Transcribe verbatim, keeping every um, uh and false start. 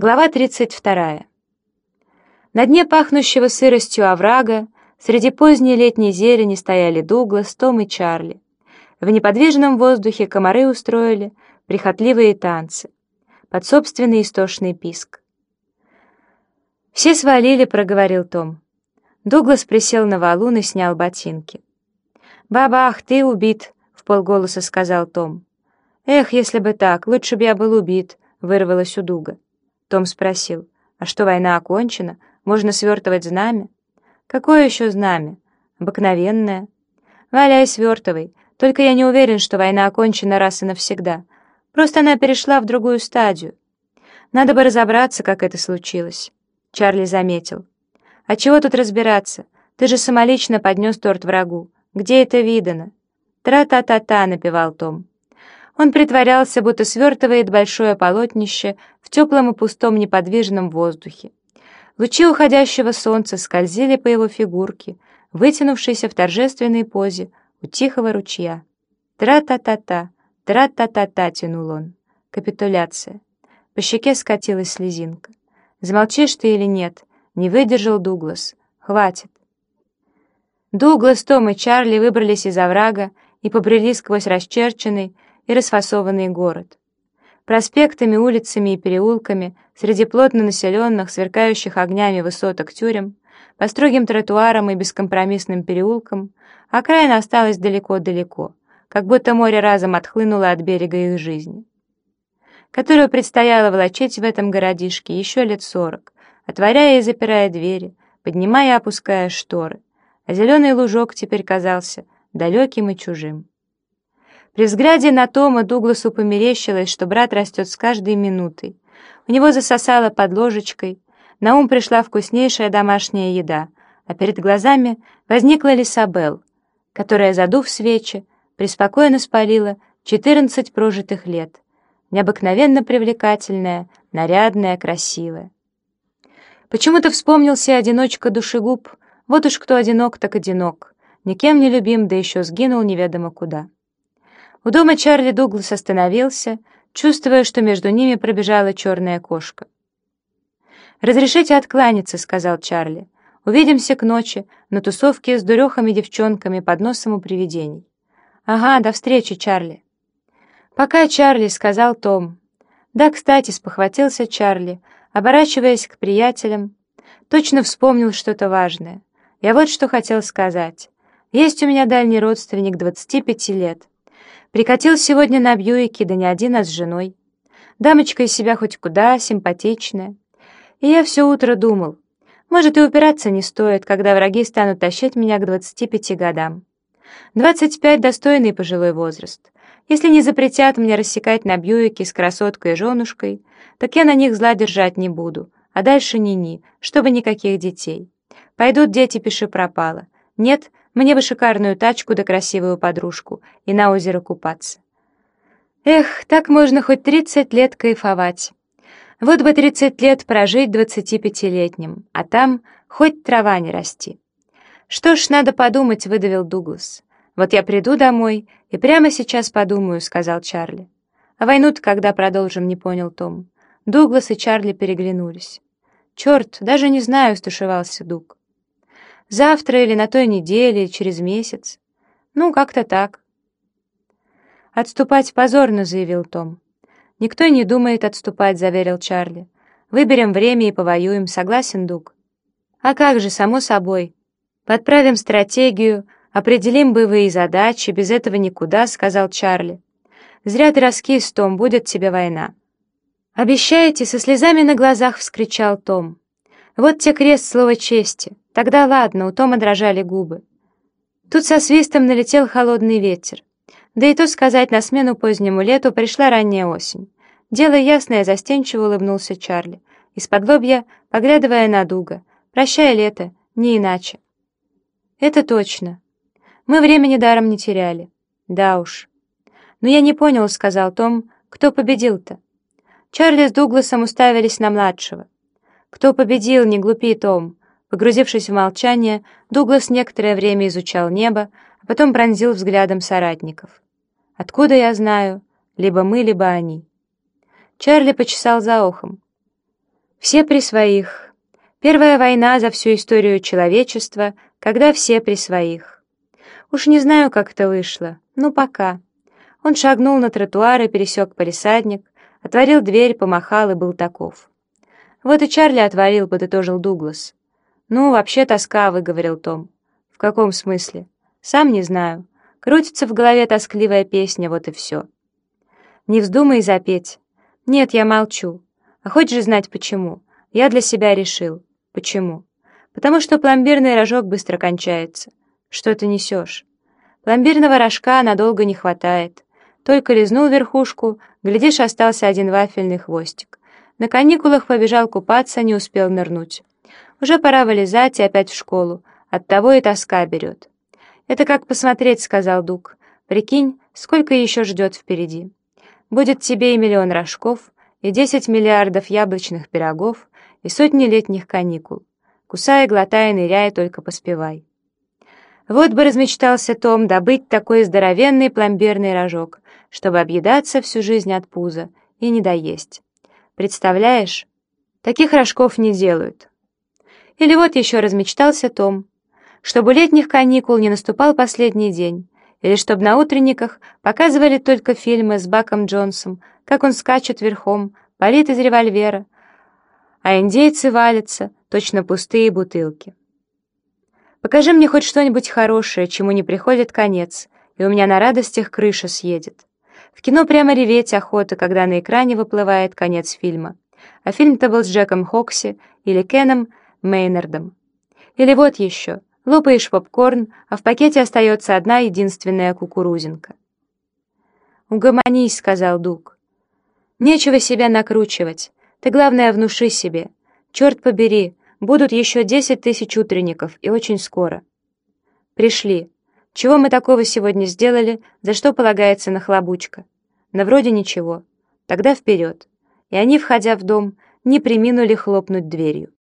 Глава тридцать вторая. На дне пахнущего сыростью оврага среди поздней летней зелени стояли Дуглас, Том и Чарли. В неподвижном воздухе комары устроили прихотливые танцы под собственный истошный писк. «Все свалили», — проговорил Том. Дуглас присел на валун и снял ботинки. «Бабах, ты убит», — вполголоса сказал Том. «Эх, если бы так, лучше бы я был убит», — вырвалось у Дуга. Том спросил: «А что, война окончена? Можно свертывать знамя?» «Какое еще знамя?» «Обыкновенное». «Валяй, свертывай. Только я не уверен, что война окончена раз и навсегда. Просто она перешла в другую стадию. Надо бы разобраться, как это случилось». Чарли заметил: «А чего тут разбираться? Ты же самолично поднес торт врагу. Где это видано?» «Тра-та-та-та», — напевал Том. Он притворялся, будто свертывает большое полотнище в теплом и пустом неподвижном воздухе. Лучи уходящего солнца скользили по его фигурке, вытянувшейся в торжественной позе у тихого ручья. «Тра-та-та-та, тра-та-та-та», — тянул он. Капитуляция. По щеке скатилась слезинка. «Замолчишь ты или нет?» — не выдержал Дуглас. «Хватит». Дуглас, Том и Чарли выбрались из оврага и побрели сквозь расчерченный и расфасованный город. Проспектами, улицами и переулками, среди плотно населенных, сверкающих огнями высоток тюрем, по строгим тротуарам и бескомпромиссным переулкам, окраина осталась далеко-далеко, как будто море разом отхлынуло от берега их жизни, которую предстояло волочить в этом городишке еще лет сорок, отворяя и запирая двери, поднимая и опуская шторы, а зеленый лужок теперь казался далеким и чужим. При взгляде на Тома Дугласу померещилось, что брат растет с каждой минутой. У него засосало под ложечкой, на ум пришла вкуснейшая домашняя еда, а перед глазами возникла Лисабел, которая, задув свечи, преспокойно спалила четырнадцать прожитых лет, необыкновенно привлекательная, нарядная, красивая. Почему-то вспомнился одиночка-душегуб, вот уж кто одинок, так одинок, никем не любим, да еще сгинул неведомо куда. У дома Чарли Дуглас остановился, чувствуя, что между ними пробежала черная кошка. «Разрешите откланяться», — сказал Чарли. «Увидимся к ночи на тусовке с дурехами-девчонками под носом у привидений». «Ага, до встречи, Чарли». «Пока, Чарли», — сказал Том. «Да, кстати», — спохватился Чарли, оборачиваясь к приятелям. Точно вспомнил что-то важное. «Я вот что хотел сказать. Есть у меня дальний родственник двадцати пяти лет. Прикатил сегодня на Бьюике, да не один, а с женой. Дамочка из себя хоть куда, симпатичная. И я все утро думал, может, и упираться не стоит, когда враги станут тащить меня к двадцати пяти годам. двадцать пять — достойный пожилой возраст. Если не запретят мне рассекать на Бьюике с красоткой и женушкой, так я на них зла держать не буду, а дальше ни-ни, чтобы никаких детей. Пойдут дети, пиши пропало. Нет, мне бы шикарную тачку да красивую подружку и на озеро купаться. Эх, так можно хоть тридцать лет кайфовать. Вот бы тридцать лет прожить двадцатипятилетним, а там хоть трава не расти. Что ж, надо подумать, выдавил Дуглас. Вот я приду домой и прямо сейчас подумаю, сказал Чарли. А войну-то когда продолжим, не понял Том. Дуглас и Чарли переглянулись. Черт, даже не знаю, стушевался Дуг. Завтра или на той неделе, или через месяц. Ну, как-то так. «Отступать позорно», — заявил Том. «Никто не думает отступать», — заверил Чарли. «Выберем время и повоюем, согласен, Дуг?» «А как же, само собой. Подправим стратегию, определим боевые задачи, без этого никуда», — сказал Чарли. «Зря ты раскис, Том, будет тебе война». «Обещаете?» — со слезами на глазах вскричал Том. «Вот те крест слова чести. Тогда ладно», — у Тома дрожали губы. Тут со свистом налетел холодный ветер. Да и то сказать, на смену позднему лету пришла ранняя осень. Дело ясное, застенчиво улыбнулся Чарли, из-под лобья поглядывая на Дуга. «Прощай, лето, не иначе». «Это точно. Мы времени даром не теряли». «Да уж». «Но я не понял», — сказал Том, — «кто победил-то?» Чарли с Дугласом уставились на младшего. «Кто победил, не глупи, Том». Погрузившись в молчание, Дуглас некоторое время изучал небо, а потом пронзил взглядом соратников. «Откуда я знаю? Либо мы, либо они». Чарли почесал за ухом. Все при своих. Первая война за всю историю человечества, когда все при своих. Уж не знаю, как это вышло. Ну, пока. Он шагнул на тротуар и пересек палисадник, отворил дверь, помахал и был таков. «Вот и Чарли отворил», — подытожил Дуглас. «Ну, вообще тоска», — выговорил Том. «В каком смысле?» «Сам не знаю. Крутится в голове тоскливая песня, вот и все». «Не вздумай запеть». «Нет, я молчу. А хочешь знать, почему?» «Я для себя решил». «Почему?» «Потому что пломбирный рожок быстро кончается». «Что ты несешь?» «Пломбирного рожка надолго не хватает. Только лизнул верхушку, глядишь, остался один вафельный хвостик. На каникулах побежал купаться, не успел нырнуть. Уже пора вылезать и опять в школу. Оттого и тоска берет». «Это как посмотреть», — сказал Дуг. «Прикинь, сколько еще ждет впереди. Будет тебе и миллион рожков, и десять миллиардов яблочных пирогов, и сотни летних каникул. Кусай, глотай, ныряй, только поспевай». Вот бы размечтался Том добыть такой здоровенный пломбирный рожок, чтобы объедаться всю жизнь от пуза и не доесть. Представляешь? Таких рожков не делают. Или вот еще размечтался Том, чтобы летних каникул не наступал последний день, или чтобы на утренниках показывали только фильмы с Баком Джонсом, как он скачет верхом, палит из револьвера, а индейцы валятся, точно пустые бутылки. Покажи мне хоть что-нибудь хорошее, чему не приходит конец, и у меня на радостях крыша съедет. В кино прямо реветь охота, когда на экране выплывает конец фильма. А фильм-то был с Джеком Хокси или Кеном Мейнардом. Или вот еще. Лопаешь попкорн, а в пакете остается одна единственная кукурузинка. «Угомонись», — сказал Дуг. «Нечего себя накручивать. Ты, главное, внуши себе. Черт побери, будут еще десять тысяч утренников, и очень скоро». «Пришли. Чего мы такого сегодня сделали, за что полагается нахлобучка?» «Да вроде ничего. Тогда вперед». И они, входя в дом, не преминули хлопнуть дверью.